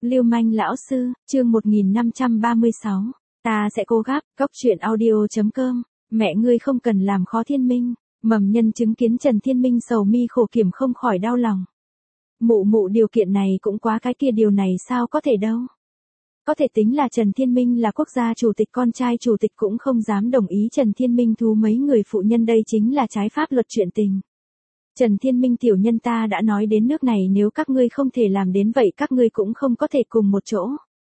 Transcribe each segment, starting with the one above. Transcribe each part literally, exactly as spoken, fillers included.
Lưu manh lão sư, chương một nghìn năm trăm ba mươi sáu. Ta sẽ cố gắng, cốc truyện audio.com. Mẹ ngươi không cần làm khó Thiên Minh. Mầm nhân chứng kiến Trần Thiên Minh sầu mi khổ kiểm không khỏi đau lòng. Mụ mụ điều kiện này cũng quá cái kia, điều này sao có thể đâu. Có thể tính là Trần Thiên Minh là quốc gia chủ tịch, con trai chủ tịch cũng không dám đồng ý Trần Thiên Minh thú mấy người phụ nhân, đây chính là trái pháp luật chuyện tình. Trần Thiên Minh tiểu nhân, ta đã nói đến nước này, nếu các ngươi không thể làm đến vậy các ngươi cũng không có thể cùng một chỗ.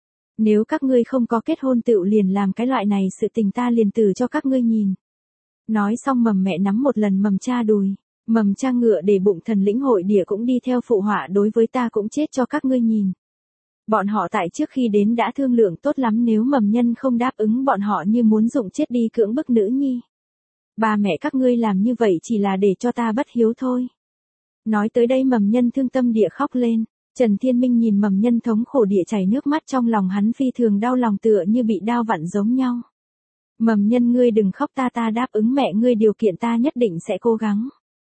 Nếu các ngươi không có kết hôn tựu liền làm cái loại này sự tình, ta liền từ cho các ngươi nhìn. Nói xong mầm mẹ nắm một lần mầm cha đùi, mầm cha ngựa để bụng thần lĩnh hội địa cũng đi theo phụ họa, đối với ta cũng chết cho các ngươi nhìn. Bọn họ tại trước khi đến đã thương lượng tốt lắm, nếu mầm nhân không đáp ứng bọn họ như muốn dụng chết đi cưỡng bức nữ nhi. Ba mẹ các ngươi làm như vậy chỉ là để cho ta bất hiếu thôi. Nói tới đây mầm nhân thương tâm địa khóc lên. Trần Thiên Minh nhìn mầm nhân thống khổ địa chảy nước mắt, trong lòng hắn phi thường đau lòng, tựa như bị đao vặn giống nhau. Mầm nhân, ngươi đừng khóc, ta ta đáp ứng mẹ ngươi điều kiện, ta nhất định sẽ cố gắng.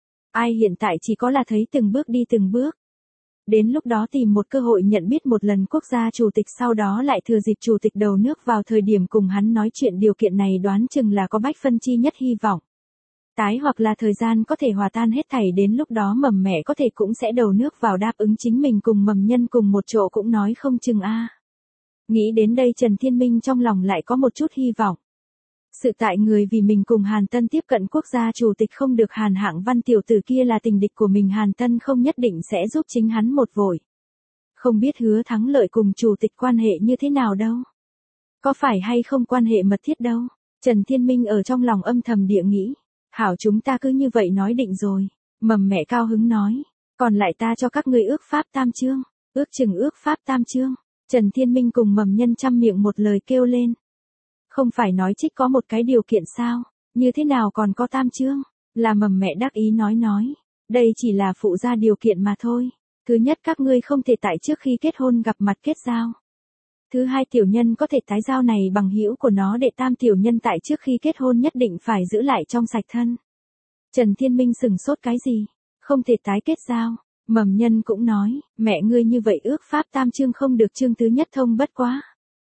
Ai hiện tại chỉ có là thấy từng bước đi từng bước. Đến lúc đó tìm một cơ hội nhận biết một lần quốc gia chủ tịch, sau đó lại thừa dịp chủ tịch đầu nước vào thời điểm cùng hắn nói chuyện, điều kiện này đoán chừng là có bách phân chi nhất hy vọng. Tái hoặc là thời gian có thể hòa tan hết thảy, đến lúc đó mầm mẹ có thể cũng sẽ đầu nước vào đáp ứng chính mình cùng mầm nhân cùng một chỗ cũng nói không chừng a. Nghĩ đến đây Trần Thiên Minh trong lòng lại có một chút hy vọng. Sự tại người vì mình cùng Hàn Tân tiếp cận quốc gia chủ tịch không được, Hàn Hạng Văn tiểu tử kia là tình địch của mình, Hàn Tân không nhất định sẽ giúp chính hắn một vội. Không biết Hứa Thắng Lợi cùng chủ tịch quan hệ như thế nào đâu. Có phải hay không quan hệ mật thiết đâu. Trần Thiên Minh ở trong lòng âm thầm địa nghĩ. Hảo, chúng ta cứ như vậy nói định rồi. Mầm mẹ cao hứng nói. Còn lại ta cho các ngươi ước pháp tam chương. Ước chừng ước pháp tam chương. Trần Thiên Minh cùng mầm nhân chăm miệng một lời kêu lên. Không phải nói trích có một cái điều kiện sao? Như thế nào còn có tam chương? Là mầm mẹ đắc ý nói nói. Đây chỉ là phụ gia điều kiện mà thôi. Thứ nhất, các ngươi không thể tại trước khi kết hôn gặp mặt kết giao. Thứ hai, tiểu nhân có thể tái giao này bằng hữu của nó. Đệ tam, tiểu nhân tại trước khi kết hôn nhất định phải giữ lại trong sạch thân. Trần Thiên Minh sừng sốt, cái gì? Không thể tái kết giao. Mầm nhân cũng nói, mẹ ngươi như vậy ước pháp tam chương không được, chương thứ nhất thông bất quá.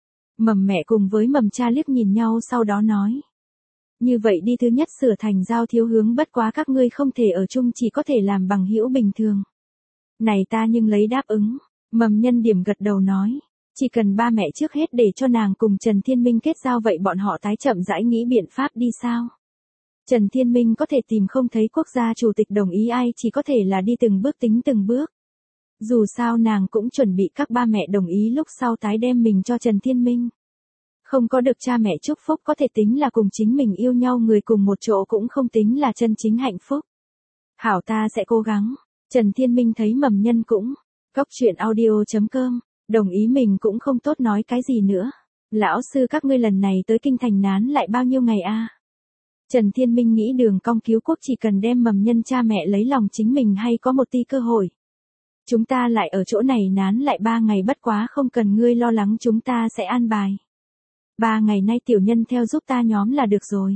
Mầm mẹ cùng với mầm cha liếc nhìn nhau, sau đó nói. Như vậy đi, thứ nhất sửa thành giao thiếu hướng bất quá, các ngươi không thể ở chung, chỉ có thể làm bằng hữu bình thường. Này ta nhưng lấy đáp ứng. Mầm nhân điểm gật đầu nói. Chỉ cần ba mẹ trước hết để cho nàng cùng Trần Thiên Minh kết giao, vậy bọn họ tái chậm rãi nghĩ biện pháp đi sao? Trần Thiên Minh có thể tìm không thấy quốc gia chủ tịch đồng ý ai, chỉ có thể là đi từng bước tính từng bước. Dù sao nàng cũng chuẩn bị các ba mẹ đồng ý lúc sau tái đem mình cho Trần Thiên Minh. Không có được cha mẹ chúc phúc có thể tính là cùng chính mình yêu nhau người cùng một chỗ cũng không tính là chân chính hạnh phúc. Hảo, ta sẽ cố gắng. Trần Thiên Minh thấy mầm nhân cũng cốc truyện audio.com đồng ý, mình cũng không tốt nói cái gì nữa. Lão sư, các ngươi lần này tới kinh thành nán lại bao nhiêu ngày a? Trần Thiên Minh nghĩ đường cong cứu quốc, chỉ cần đem mầm nhân cha mẹ lấy lòng chính mình hay có một tí cơ hội. Chúng ta lại ở chỗ này nán lại ba ngày, bất quá không cần ngươi lo lắng, chúng ta sẽ an bài. Ba ngày nay tiểu nhân theo giúp ta nhóm là được rồi.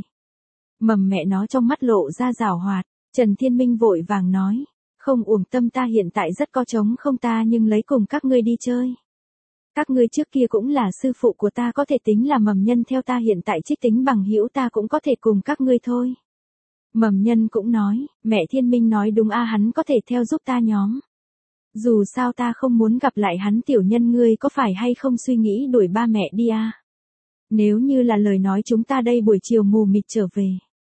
Mầm mẹ nó trong mắt lộ ra giảo hoạt. Trần Thiên Minh vội vàng nói. Không uổng tâm, ta hiện tại rất có trống không, ta nhưng lấy cùng các ngươi đi chơi. Các ngươi trước kia cũng là sư phụ của ta, có thể tính là mầm nhân theo ta, hiện tại trích tính bằng hữu, ta cũng có thể cùng các ngươi thôi. Mầm nhân cũng nói, mẹ Thiên Minh nói đúng a, hắn có thể theo giúp ta nhóm. Dù sao ta không muốn gặp lại hắn, tiểu nhân ngươi có phải hay không suy nghĩ đuổi ba mẹ đi a? Nếu như là lời nói, chúng ta đây buổi chiều mù mịt trở về.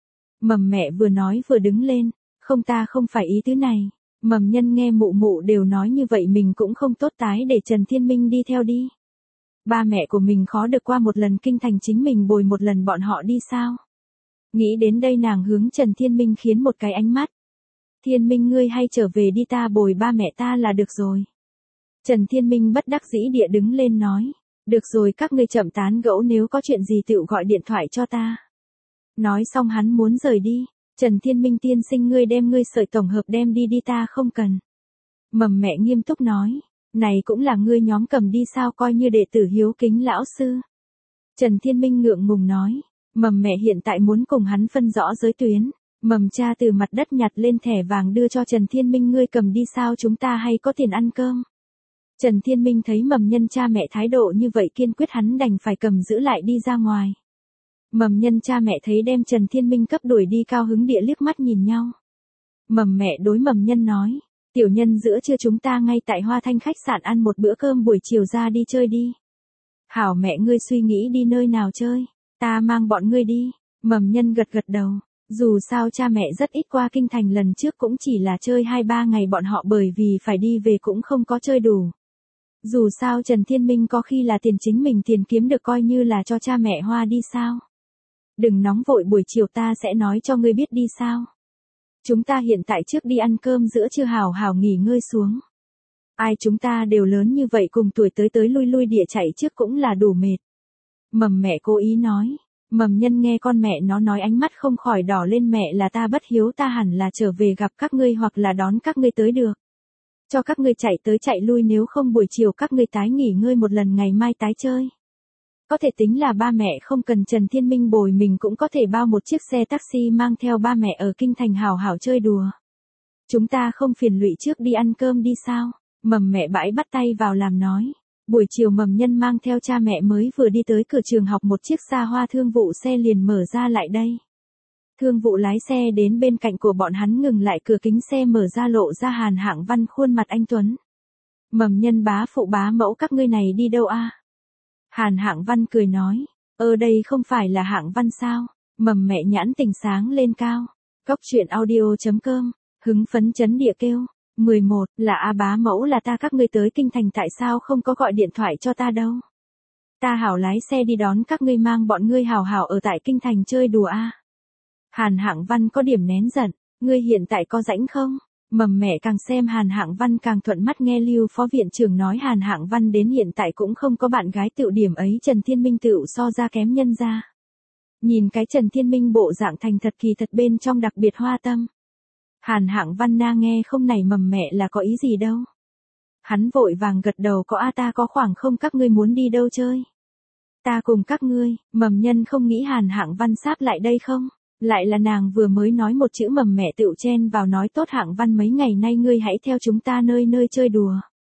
Mầm mẹ vừa nói vừa đứng lên, không, ta không phải ý tứ này. Mầm nhân nghe mụ mụ đều nói như vậy, mình cũng không tốt tái để Trần Thiên Minh đi theo đi. Ba mẹ của mình khó được qua một lần kinh thành, chính mình bồi một lần bọn họ đi sao? Nghĩ đến đây nàng hướng Trần Thiên Minh khiến một cái ánh mắt. Thiên Minh, ngươi hay trở về đi, ta bồi ba mẹ ta là được rồi. Trần Thiên Minh bất đắc dĩ địa đứng lên nói. Được rồi, các ngươi chậm tán gẫu, nếu có chuyện gì tựu gọi điện thoại cho ta. Nói xong hắn muốn rời đi. Trần Thiên Minh, tiên sinh, ngươi đem ngươi sợi tổng hợp đem đi đi, ta không cần. Mầm mẹ nghiêm túc nói. Này cũng là ngươi nhóm cầm đi sao, coi như đệ tử hiếu kính lão sư. Trần Thiên Minh ngượng ngùng nói. Mầm mẹ hiện tại muốn cùng hắn phân rõ giới tuyến. Mầm cha từ mặt đất nhặt lên thẻ vàng đưa cho Trần Thiên Minh, ngươi cầm đi sao, chúng ta hay có tiền ăn cơm. Trần Thiên Minh thấy mầm nhân cha mẹ thái độ như vậy kiên quyết hắn đành phải cầm giữ lại đi ra ngoài. Mầm nhân cha mẹ thấy đem Trần Thiên Minh cấp đuổi đi cao hứng địa liếc mắt nhìn nhau. Mầm mẹ đối mầm nhân nói, tiểu nhân giữa trưa chúng ta ngay tại Hoa Thanh khách sạn ăn một bữa cơm buổi chiều ra đi chơi đi. Hảo mẹ ngươi suy nghĩ đi nơi nào chơi, ta mang bọn ngươi đi. Mầm nhân gật gật đầu, dù sao cha mẹ rất ít qua kinh thành, lần trước cũng chỉ là chơi hai ba ngày bọn họ bởi vì phải đi về cũng không có chơi đủ. Dù sao Trần Thiên Minh có khi là tiền chính mình tiền kiếm được coi như là cho cha mẹ hoa đi sao. Đừng nóng vội, buổi chiều ta sẽ nói cho ngươi biết đi sao. Chúng ta hiện tại trước đi ăn cơm giữa trưa hào hào nghỉ ngơi xuống. Ai chúng ta đều lớn như vậy cùng tuổi tới tới lui lui địa chạy trước cũng là đủ mệt. Mầm mẹ cố ý nói. Mầm nhân nghe con mẹ nó nói ánh mắt không khỏi đỏ lên, mẹ là ta bất hiếu, ta hẳn là trở về gặp các ngươi hoặc là đón các ngươi tới được. Cho các ngươi chạy tới chạy lui, nếu không buổi chiều các ngươi tái nghỉ ngơi một lần, ngày mai tái chơi. Có thể tính là ba mẹ không cần Trần Thiên Minh bồi, mình cũng có thể bao một chiếc xe taxi mang theo ba mẹ ở kinh thành hào hảo chơi đùa. Chúng ta không phiền lụy trước đi ăn cơm đi sao? Mầm mẹ bãi bắt tay vào làm nói. Buổi chiều mầm nhân mang theo cha mẹ mới vừa đi tới cửa trường học, một chiếc xa hoa thương vụ xe liền mở ra lại đây. Thương vụ lái xe đến bên cạnh của bọn hắn ngừng lại, cửa kính xe mở ra lộ ra Hàn Hạng Văn khuôn mặt anh tuấn. Mầm nhân bá phụ bá mẫu các ngươi này đi đâu a? Hàn Hạng Văn cười nói, ơ đây không phải là Hạng Văn sao? Mầm mẹ nhãn tình sáng lên cao. Cóc truyện audio chấm com, hứng phấn chấn địa kêu. mười một, là A bá mẫu, là ta, các ngươi tới kinh thành tại sao không có gọi điện thoại cho ta đâu? Ta hảo lái xe đi đón các ngươi, mang bọn ngươi hảo hảo ở tại kinh thành chơi đùa a. Hàn Hạng Văn có điểm nén giận, ngươi hiện tại có rảnh không? Mầm mẹ càng xem Hàn Hạng Văn càng thuận mắt, nghe Lưu phó viện trưởng nói Hàn Hạng Văn đến hiện tại cũng không có bạn gái, tựu điểm ấy Trần Thiên Minh tựu so ra kém nhân ra. Nhìn cái Trần Thiên Minh bộ dạng thành thật kỳ thật bên trong đặc biệt hoa tâm. Hàn Hạng Văn na nghe không này mầm mẹ là có ý gì đâu. Hắn vội vàng gật đầu, có a, ta có khoảng không, các ngươi muốn đi đâu chơi? Ta cùng các ngươi. Mầm nhân không nghĩ Hàn Hạng Văn sáp lại đây không? Lại là nàng vừa mới nói một chữ mầm mẹ tựu chen vào nói, tốt Hạng Văn, mấy ngày nay ngươi hãy theo chúng ta nơi nơi chơi đùa.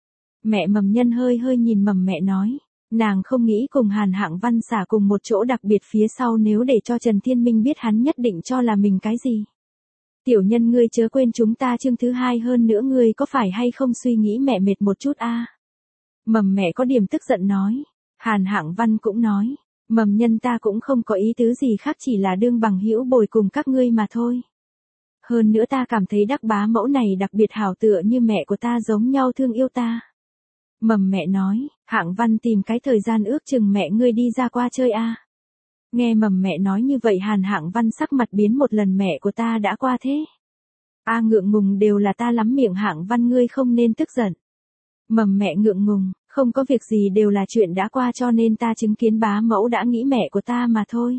Mẹ mầm nhân hơi hơi nhìn mầm mẹ nói, nàng không nghĩ cùng Hàn Hạng Văn xả cùng một chỗ, đặc biệt phía sau nếu để cho Trần Thiên Minh biết hắn nhất định cho là mình cái gì. Tiểu nhân ngươi chớ quên chúng ta chương thứ hai, hơn nữa ngươi có phải hay không suy nghĩ mẹ mệt một chút a? Mầm mẹ có điểm tức giận nói. Hàn Hạng Văn cũng nói, mầm nhân ta cũng không có ý tứ gì khác, chỉ là đương bằng hữu bồi cùng các ngươi mà thôi. Hơn nữa ta cảm thấy Đắc bá mẫu này đặc biệt hảo, tựa như mẹ của ta giống nhau thương yêu ta. Mầm mẹ nói, Hạng Văn tìm cái thời gian ước chừng mẹ ngươi đi ra qua chơi a. Nghe mầm mẹ nói như vậy Hàn Hạng Văn sắc mặt biến một lần, mẹ của ta đã qua thế. A ngượng ngùng, đều là ta lắm miệng, Hạng Văn ngươi không nên tức giận. Mầm mẹ ngượng ngùng, không có việc gì, đều là chuyện đã qua, cho nên ta chứng kiến bá mẫu đã nghĩ mẹ của ta mà thôi.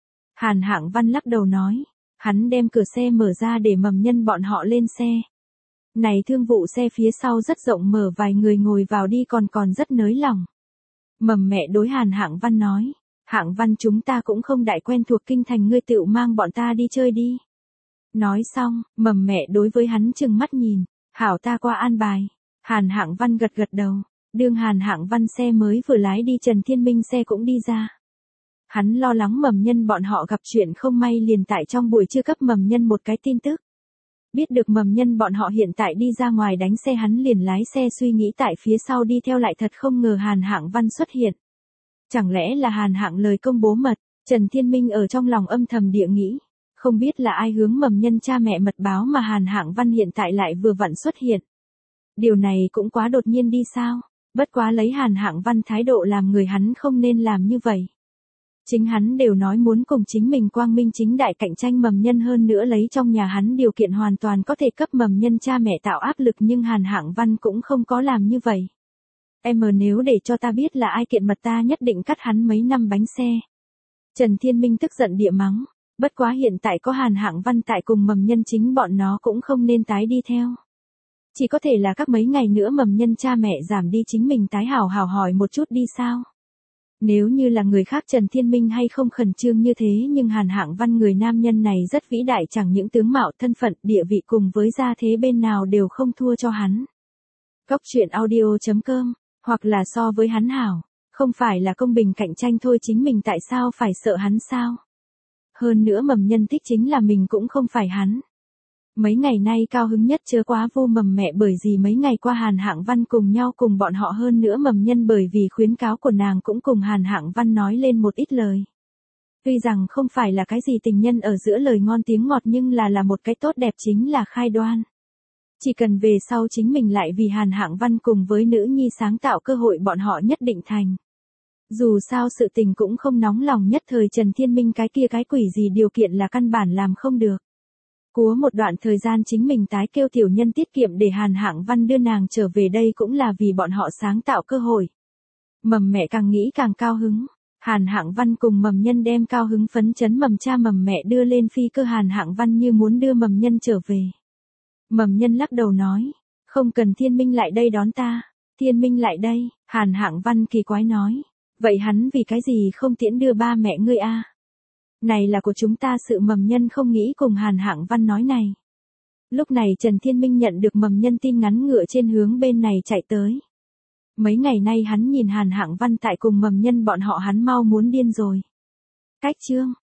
Hàn Hạng Văn lắc đầu nói, hắn đem cửa xe mở ra để mầm nhân bọn họ lên xe. Này thương vụ xe phía sau rất rộng, mở vài người ngồi vào đi còn còn rất nới lòng. Mầm mẹ đối Hàn Hạng Văn nói, Hạng Văn chúng ta cũng không đại quen thuộc kinh thành, ngươi tựu mang bọn ta đi chơi đi. Nói xong, mầm mẹ đối với hắn trừng mắt nhìn, hảo ta qua an bài. Hàn Hạng Văn gật gật đầu, đương Hàn Hạng Văn xe mới vừa lái đi, Trần Thiên Minh xe cũng đi ra. Hắn lo lắng mầm nhân bọn họ gặp chuyện không may, liền tại trong buổi trưa cấp mầm nhân một cái tin tức. Biết được mầm nhân bọn họ hiện tại đi ra ngoài đánh xe, hắn liền lái xe suy nghĩ tại phía sau đi theo, lại thật không ngờ Hàn Hạng Văn xuất hiện. Chẳng lẽ là Hàn Hạng lời công bố mật? Trần Thiên Minh ở trong lòng âm thầm địa nghĩ, không biết là ai hướng mầm nhân cha mẹ mật báo mà Hàn Hạng Văn hiện tại lại vừa vặn xuất hiện. Điều này cũng quá đột nhiên đi sao? Bất quá lấy Hàn Hạng Văn thái độ làm người, hắn không nên làm như vậy. Chính hắn đều nói muốn cùng chính mình quang minh chính đại cạnh tranh mầm nhân, hơn nữa lấy trong nhà hắn điều kiện hoàn toàn có thể cấp mầm nhân cha mẹ tạo áp lực, nhưng Hàn Hạng Văn cũng không có làm như vậy. Em nếu để cho ta biết là ai kiện mật, ta nhất định cắt hắn mấy năm bánh xe. Trần Thiên Minh tức giận địa mắng, bất quá hiện tại có Hàn Hạng Văn tại cùng mầm nhân, chính bọn nó cũng không nên tái đi theo. Chỉ có thể là các mấy ngày nữa mầm nhân cha mẹ giảm đi, chính mình tái hảo hảo hỏi một chút đi sao. Nếu như là người khác Trần Thiên Minh hay không khẩn trương như thế, nhưng Hàn Hạng Văn người nam nhân này rất vĩ đại, chẳng những tướng mạo, thân phận, địa vị cùng với gia thế bên nào đều không thua cho hắn. Cóc truyện audio chấm com, hoặc là so với hắn hảo, không phải là công bình cạnh tranh thôi, chính mình tại sao phải sợ hắn sao? Hơn nữa Mầm Nhân thích chính là mình cũng không phải hắn. Mấy ngày nay cao hứng nhất chớ quá vô Mầm mẹ, bởi vì mấy ngày qua Hàn Hạng Văn cùng nhau cùng bọn họ, hơn nữa Mầm Nhân bởi vì khuyến cáo của nàng cũng cùng Hàn Hạng Văn nói lên một ít lời. Tuy rằng không phải là cái gì tình nhân ở giữa lời ngon tiếng ngọt, nhưng là là một cái tốt đẹp, chính là khai đoan. Chỉ cần về sau chính mình lại vì Hàn Hạng Văn cùng với nữ nhi sáng tạo cơ hội, bọn họ nhất định thành. Dù sao sự tình cũng không nóng lòng nhất thời, Trần Thiên Minh cái kia cái quỷ gì điều kiện là căn bản làm không được. Cúa một đoạn thời gian chính mình tái kêu tiểu nhân tiết kiệm để Hàn Hạng Văn đưa nàng trở về đây cũng là vì bọn họ sáng tạo cơ hội. Mầm mẹ càng nghĩ càng cao hứng. Hàn Hạng Văn cùng Mầm Nhân đem cao hứng phấn chấn Mầm cha Mầm mẹ đưa lên phi cơ, Hàn Hạng Văn như muốn đưa Mầm Nhân trở về. Mầm Nhân lắc đầu nói, không cần, Thiên Minh lại đây đón ta. Thiên Minh lại đây, Hàn Hạng Văn kỳ quái nói, vậy hắn vì cái gì không tiễn đưa ba mẹ ngươi a? Này là của chúng ta sự. Mầm Nhân không nghĩ cùng Hàn Hạng Văn nói này. Lúc này Trần Thiên Minh nhận được Mầm Nhân tin ngắn, ngựa trên hướng bên này chạy tới. Mấy ngày nay hắn nhìn Hàn Hạng Văn tại cùng Mầm Nhân bọn họ, hắn mau muốn điên rồi. Cách chương